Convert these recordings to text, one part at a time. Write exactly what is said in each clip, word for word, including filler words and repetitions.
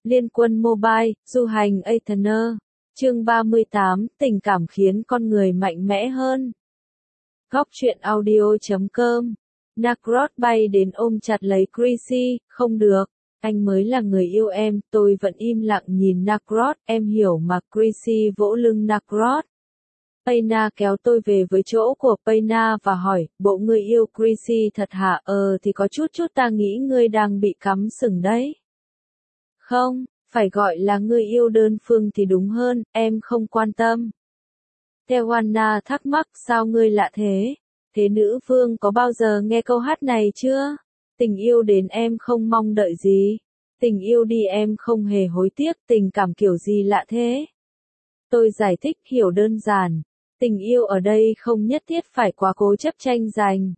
Liên Quân Mobile, du hành Aetherner. Chương ba mươi tám, tình cảm khiến con người mạnh mẽ hơn. Góc truyện audio chấm com. Nacross bay đến ôm chặt lấy Chrissy, không được, anh mới là người yêu em, tôi vẫn im lặng nhìn Nacross, em hiểu mà. Chrissy vỗ lưng Nacross. Payna kéo tôi về với chỗ của Payna và hỏi, bộ ngươi yêu Chrissy thật hả? Ờ thì có chút chút, ta nghĩ ngươi đang bị cắm sừng đấy. Không, phải gọi là ngươi yêu đơn phương thì đúng hơn, em không quan tâm. Tewana thắc mắc, sao ngươi lạ thế? Thế nữ vương có bao giờ nghe câu hát này chưa? Tình yêu đến em không mong đợi gì. Tình yêu đi em không hề hối tiếc, tình cảm kiểu gì lạ thế? Tôi giải thích hiểu đơn giản. Tình yêu ở đây không nhất thiết phải quá cố chấp tranh giành.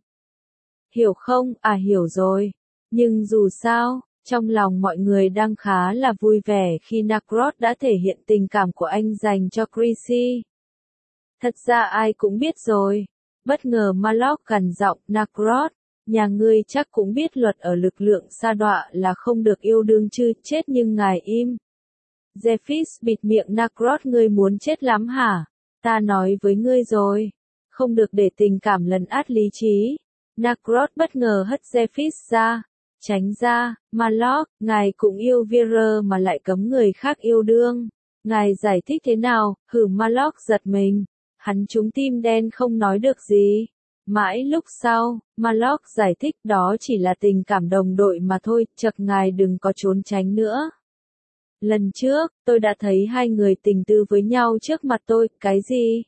Hiểu không? À hiểu rồi. Nhưng dù sao, trong lòng mọi người đang khá là vui vẻ khi Nacross đã thể hiện tình cảm của anh dành cho Chrissy. Thật ra ai cũng biết rồi. Bất ngờ Malok gằn giọng, Nacross, nhà ngươi chắc cũng biết luật ở lực lượng sa đọa là không được yêu đương chứ, chết nhưng ngài im. Zephys bịt miệng Nacross, ngươi muốn chết lắm hả? Ta nói với ngươi rồi, không được để tình cảm lấn át lý trí. Nacross bất ngờ hất Zephys ra, tránh ra. Malok, ngài cũng yêu Vera mà lại cấm người khác yêu đương. Ngài giải thích thế nào? Hử, Malok giật mình. Hắn trúng tim đen không nói được gì. Mãi lúc sau, Malok giải thích đó chỉ là tình cảm đồng đội mà thôi, chậc ngài đừng có trốn tránh nữa. Lần trước, tôi đã thấy hai người tình tư với nhau trước mặt tôi, cái gì?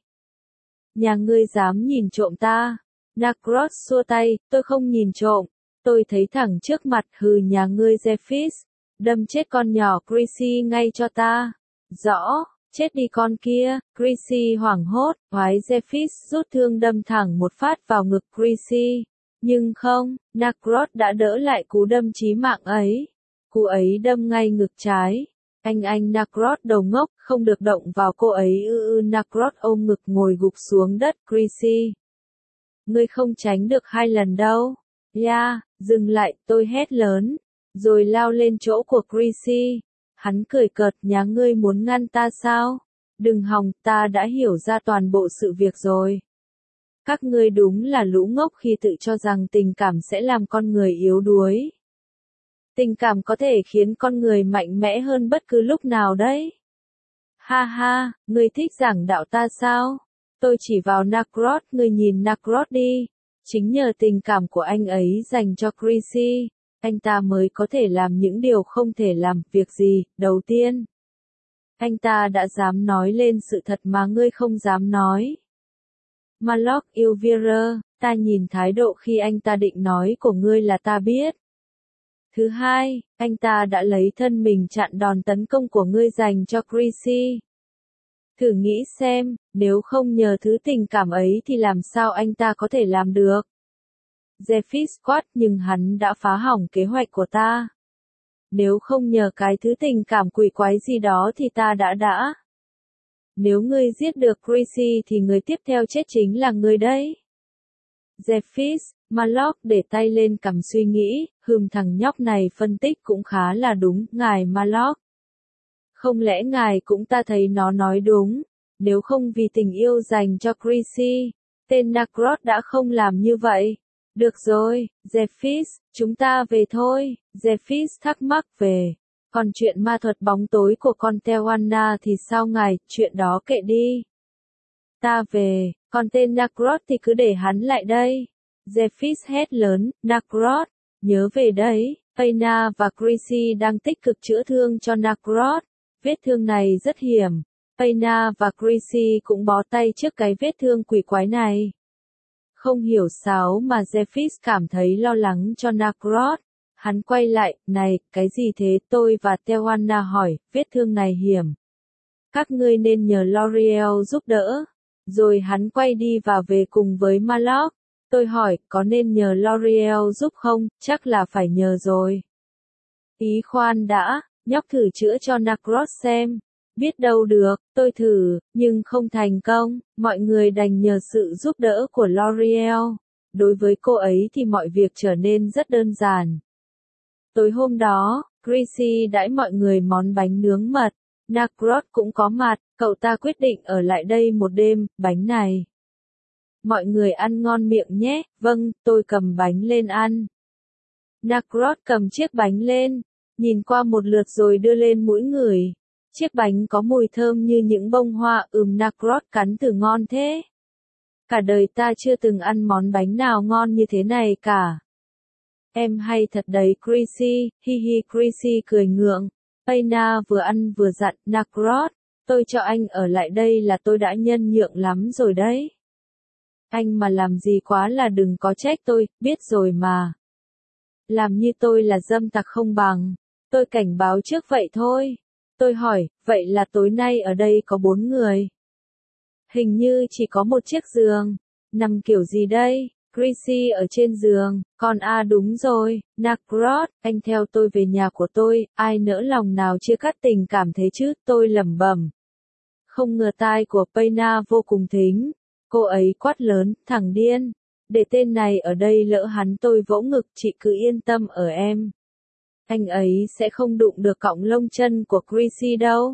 Nhà ngươi dám nhìn trộm ta? Nacross xua tay, tôi không nhìn trộm, tôi thấy thẳng trước mặt. Hừ, nhà ngươi Zephys, đâm chết con nhỏ Chrissy ngay cho ta. Rõ. Chết đi con kia. Chrissy hoảng hốt, oái Zephys rút thương đâm thẳng một phát vào ngực Chrissy. Nhưng không, Nacross đã đỡ lại cú đâm chí mạng ấy. Cú ấy đâm ngay ngực trái. Anh anh Nacross đầu ngốc, không được động vào cô ấy ư ư. Nacross ôm ngực ngồi gục xuống đất. Chrissy, ngươi không tránh được hai lần đâu. Ya, yeah, dừng lại, tôi hét lớn, rồi lao lên chỗ của Chrissy. Hắn cười cợt, nhà ngươi muốn ngăn ta sao? Đừng hòng, ta đã hiểu ra toàn bộ sự việc rồi. Các ngươi đúng là lũ ngốc khi tự cho rằng tình cảm sẽ làm con người yếu đuối. Tình cảm có thể khiến con người mạnh mẽ hơn bất cứ lúc nào đấy. Ha ha, ngươi thích giảng đạo ta sao? Tôi chỉ vào Nacross, ngươi nhìn Nacross đi. Chính nhờ tình cảm của anh ấy dành cho Chrissy, anh ta mới có thể làm những điều không thể làm. Việc gì? Đầu tiên, anh ta đã dám nói lên sự thật mà ngươi không dám nói. Malok yêu Vera, ta nhìn thái độ khi anh ta định nói của ngươi là ta biết. Thứ hai, anh ta đã lấy thân mình chặn đòn tấn công của ngươi dành cho Chrissy. Thử nghĩ xem, nếu không nhờ thứ tình cảm ấy thì làm sao anh ta có thể làm được? Zephys quát, nhưng hắn đã phá hỏng kế hoạch của ta. Nếu không nhờ cái thứ tình cảm quỷ quái gì đó thì ta đã đã. Nếu ngươi giết được Chrissy thì người tiếp theo chết chính là ngươi đấy. Zephys, Malok để tay lên cằm suy nghĩ, hừm, thằng nhóc này phân tích cũng khá là đúng, ngài Malok. Không lẽ ngài cũng ta thấy nó nói đúng, nếu không vì tình yêu dành cho Chrissy, tên Nacross đã không làm như vậy. Được rồi, Zephys, chúng ta về thôi. Zephys thắc mắc, về. Còn chuyện ma thuật bóng tối của con Tewana thì sao ngài, chuyện đó kệ đi. Ta về, còn tên Nacross thì cứ để hắn lại đây. Zephys hét lớn, Nacross, nhớ về đấy. Payna và Chrissy đang tích cực chữa thương cho Nacross. Vết thương này rất hiểm. Payna và Chrissy cũng bó tay trước cái vết thương quỷ quái này. Không hiểu sao mà Zephys cảm thấy lo lắng cho Nacross. Hắn quay lại, này, cái gì thế? Tôi và Tewana hỏi, vết thương này hiểm. Các ngươi nên nhờ L'Oreal giúp đỡ. Rồi hắn quay đi và về cùng với Malok. Tôi hỏi, có nên nhờ L'Oreal giúp không? Chắc là phải nhờ rồi. Ý khoan đã, nhóc thử chữa cho Nacross xem. Biết đâu được, tôi thử, nhưng không thành công, mọi người đành nhờ sự giúp đỡ của L'Oreal. Đối với cô ấy thì mọi việc trở nên rất đơn giản. Tối hôm đó, Chrissy đãi mọi người món bánh nướng mật. Nacrot cũng có mặt, cậu ta quyết định ở lại đây một đêm, bánh này. Mọi người ăn ngon miệng nhé, vâng, tôi cầm bánh lên ăn. Nacrot cầm chiếc bánh lên, nhìn qua một lượt rồi đưa lên mũi ngửi. Chiếc bánh có mùi thơm như những bông hoa, ừm Nacrot cắn thử ngon thế. Cả đời ta chưa từng ăn món bánh nào ngon như thế này cả. Em hay thật đấy Chrissy, hi hi Chrissy cười ngượng. Payna vừa ăn vừa dặn, Nacrot, tôi cho anh ở lại đây là tôi đã nhân nhượng lắm rồi đấy. Anh mà làm gì quá là đừng có trách tôi, biết rồi mà. Làm như tôi là dâm tặc không bằng. Tôi cảnh báo trước vậy thôi. Tôi hỏi, vậy là tối nay ở đây có bốn người? Hình như chỉ có một chiếc giường. Nằm kiểu gì đây? Chrissy ở trên giường, còn à đúng rồi, Nacrot, anh theo tôi về nhà của tôi, ai nỡ lòng nào chia cắt tình cảm thế chứ, tôi lẩm bẩm. Không ngờ tai của Payna vô cùng thính, cô ấy quát lớn, thằng điên, để tên này ở đây lỡ hắn tôi vỗ ngực, chị cứ yên tâm ở em. Anh ấy sẽ không đụng được cọng lông chân của Chrissy đâu.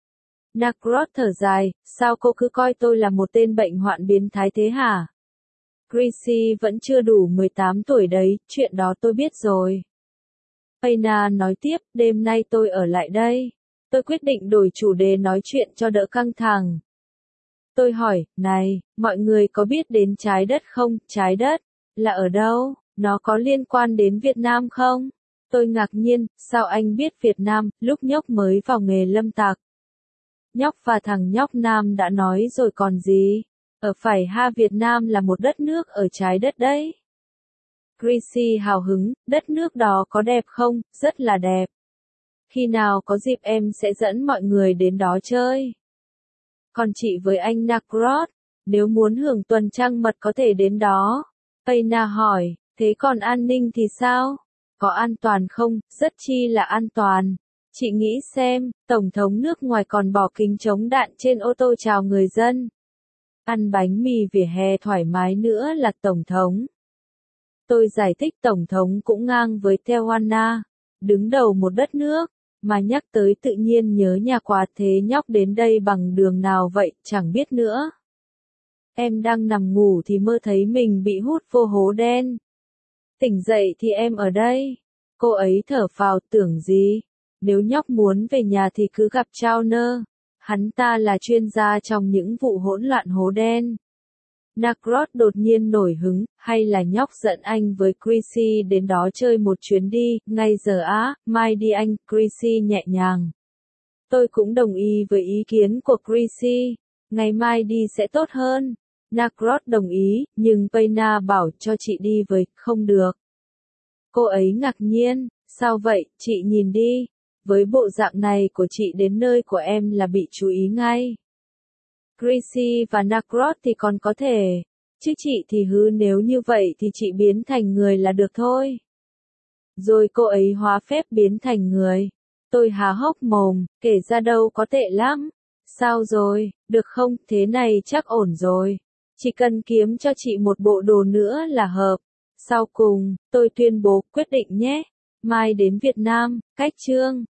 Nacrot thở dài, sao cô cứ coi tôi là một tên bệnh hoạn biến thái thế hả? Chrissy vẫn chưa đủ mười tám tuổi đấy, chuyện đó tôi biết rồi. Payna nói tiếp, đêm nay tôi ở lại đây. Tôi quyết định đổi chủ đề nói chuyện cho đỡ căng thẳng. Tôi hỏi, này, mọi người có biết đến trái đất không? Trái đất? Là ở đâu? Nó có liên quan đến Việt Nam không? Tôi ngạc nhiên, sao anh biết Việt Nam, lúc nhóc mới vào nghề lâm tặc. Nhóc và thằng nhóc Nam đã nói rồi còn gì? Ở phải ha Việt Nam là một đất nước ở trái đất đấy. Chrissy hào hứng, đất nước đó có đẹp không? Rất là đẹp. Khi nào có dịp em sẽ dẫn mọi người đến đó chơi. Còn chị với anh Nacrot, nếu muốn hưởng tuần trăng mật có thể đến đó. Payna hỏi, thế còn an ninh thì sao? Có an toàn không? Rất chi là an toàn. Chị nghĩ xem, Tổng thống nước ngoài còn bỏ kính chống đạn trên ô tô chào người dân. Ăn bánh mì vỉa hè thoải mái nữa là Tổng thống. Tôi giải thích Tổng thống cũng ngang với Tijuana, đứng đầu một đất nước, mà nhắc tới tự nhiên nhớ nhà quá thế nhóc đến đây bằng đường nào vậy, chẳng biết nữa. Em đang nằm ngủ thì mơ thấy mình bị hút vô hố đen. Tỉnh dậy thì em ở đây. Cô ấy thở phào tưởng gì, nếu nhóc muốn về nhà thì cứ gặp Chauner. Hắn ta là chuyên gia trong những vụ hỗn loạn hố đen. Nacrot đột nhiên nổi hứng, hay là nhóc dẫn anh với Chrissy đến đó chơi một chuyến đi, ngay giờ á, mai đi anh, Chrissy nhẹ nhàng. Tôi cũng đồng ý với ý kiến của Chrissy, ngày mai đi sẽ tốt hơn. Nacrot đồng ý, nhưng Payna bảo cho chị đi với, không được. Cô ấy ngạc nhiên, sao vậy, chị nhìn đi. Với bộ dạng này của chị đến nơi của em là bị chú ý ngay. Chrissy và Nacrot thì còn có thể, chứ chị thì hứ nếu như vậy thì chị biến thành người là được thôi. Rồi cô ấy hóa phép biến thành người. Tôi há hốc mồm, kể ra đâu có tệ lắm. Sao rồi, được không, thế này chắc ổn rồi. Chỉ cần kiếm cho chị một bộ đồ nữa là hợp. Sau cùng, tôi tuyên bố quyết định nhé. Mai đến Việt Nam, cách chương.